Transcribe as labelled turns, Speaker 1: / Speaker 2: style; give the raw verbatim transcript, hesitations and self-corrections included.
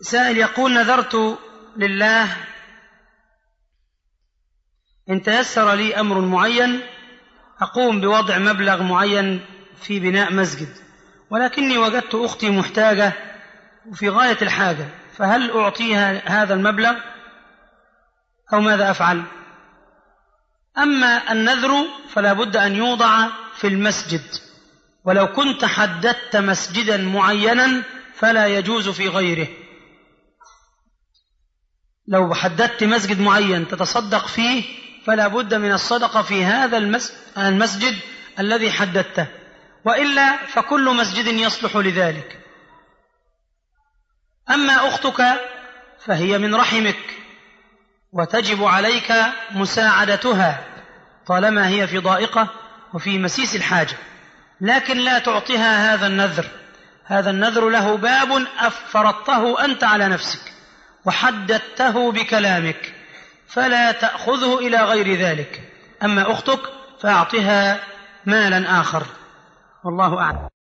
Speaker 1: سائل يقول: نذرت لله إن تيسر لي أمر معين أقوم بوضع مبلغ معين في بناء مسجد، ولكني وجدت أختي محتاجة وفي غاية الحاجة، فهل أعطيها هذا المبلغ أو ماذا أفعل؟ أما النذر فلا بد أن يوضع في المسجد، ولو كنت حددت مسجدا معينا فلا يجوز في غيره. لو حددت مسجد معين تتصدق فيه فلا بد من الصدقة في هذا المسجد الذي حددته، وإلا فكل مسجد يصلح لذلك. أما أختك فهي من رحمك وتجب عليك مساعدتها طالما هي في ضائقة وفي مسيس الحاجة، لكن لا تعطيها هذا النذر. هذا النذر له باب فرضته أنت على نفسك وحددته بكلامك، فلا تأخذه إلى غير ذلك. أما أختك فأعطها مالا آخر، والله أعلم.